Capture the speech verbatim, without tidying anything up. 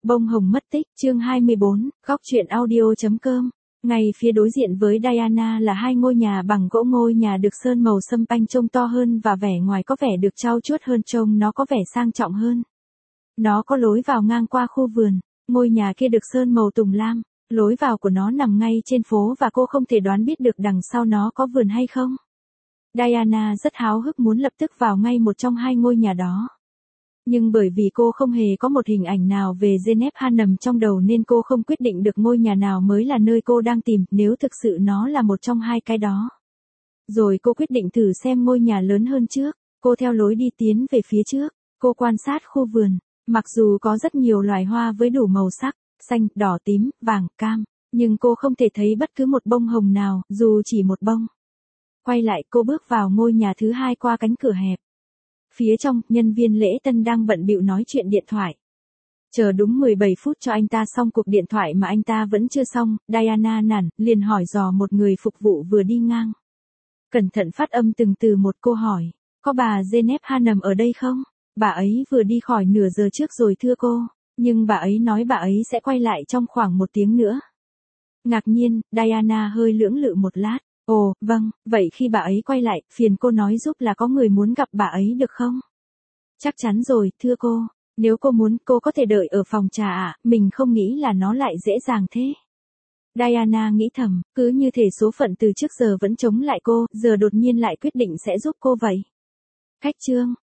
Bông hồng mất tích, chương hai mươi bốn, góc truyện audio.com. Ngay phía đối diện với Diana là hai ngôi nhà bằng gỗ, ngôi nhà được sơn màu sâm panh trông to hơn và vẻ ngoài có vẻ được trau chuốt hơn, trông nó có vẻ sang trọng hơn. Nó có lối vào ngang qua khu vườn, ngôi nhà kia được sơn màu tùng lam, lối vào của nó nằm ngay trên phố và cô không thể đoán biết được đằng sau nó có vườn hay không. Diana rất háo hức muốn lập tức vào ngay một trong hai ngôi nhà đó. Nhưng bởi vì cô không hề có một hình ảnh nào về Genep Hanem trong đầu nên cô không quyết định được ngôi nhà nào mới là nơi cô đang tìm, nếu thực sự nó là một trong hai cái đó. Rồi cô quyết định thử xem ngôi nhà lớn hơn trước, cô theo lối đi tiến về phía trước, cô quan sát khu vườn, mặc dù có rất nhiều loài hoa với đủ màu sắc, xanh, đỏ, tím, vàng, cam, nhưng cô không thể thấy bất cứ một bông hồng nào, dù chỉ một bông. Quay lại, cô bước vào ngôi nhà thứ hai qua cánh cửa hẹp. Phía trong, nhân viên lễ tân đang bận bịu nói chuyện điện thoại. Chờ đúng mười bảy phút cho anh ta xong cuộc điện thoại mà anh ta vẫn chưa xong, Diana nản, liền hỏi dò một người phục vụ vừa đi ngang. Cẩn thận phát âm từng từ một, cô hỏi, có bà Genep Hanem ở đây không? Bà ấy vừa đi khỏi nửa giờ trước rồi thưa cô, nhưng bà ấy nói bà ấy sẽ quay lại trong khoảng một tiếng nữa. Ngạc nhiên, Diana hơi lưỡng lự một lát. Ồ, vâng, vậy khi bà ấy quay lại, phiền cô nói giúp là có người muốn gặp bà ấy được không? Chắc chắn rồi, thưa cô. Nếu cô muốn, cô có thể đợi ở phòng trà ạ, à, mình không nghĩ là nó lại dễ dàng thế. Diana nghĩ thầm, cứ như thể số phận từ trước giờ vẫn chống lại cô, giờ đột nhiên lại quyết định sẽ giúp cô vậy. Khách trương,